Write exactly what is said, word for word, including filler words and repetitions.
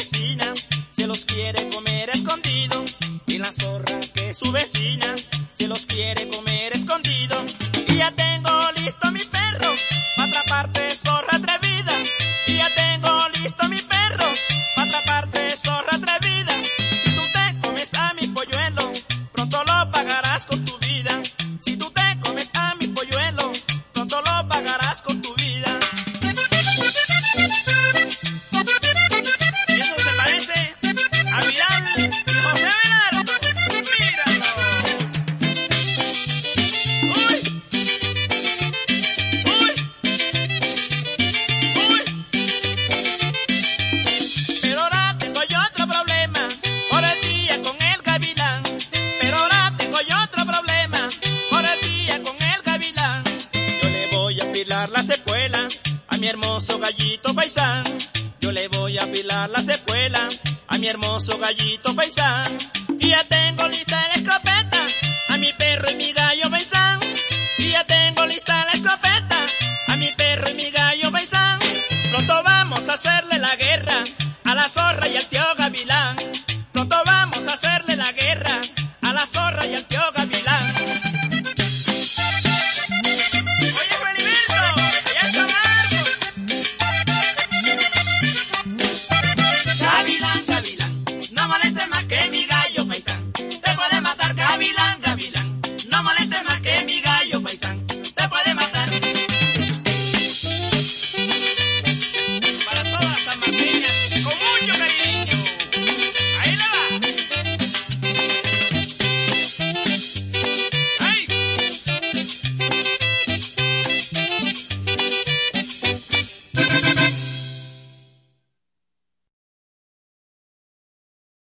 vecina se los quiere comer escondido, y la zorra que es su vecina se los quiere comer escondido. Y ya tengo listo mi perro para atraparte, zorra atrevida. Y ya tengo listo mi perro para atraparte, zorra atrevida. Si tú te comes a mi polluelo, pronto lo pagarás con tu vida. Si tú te comes a mi polluelo, pronto lo pagarás con tu vida. Y eso se parece a Vidal y José Belardo. Míralo. Uy. Uy. Uy. Pero ahora tengo yo otro problema por el día con el gavilán. Pero ahora tengo yo otro problema por el día con el gavilán. Yo le voy a apilar la sepuela a mi hermoso gallito paisán. Yo le voy a apilar la sepuela a mi hermoso gallito paisán. Y ya tengo lista la escopeta a mi perro y mi gallo paisán. Y ya tengo lista la escopeta a mi perro y mi gallo paisán. Pronto vamos a hacerle la guerra a la zorra y al tío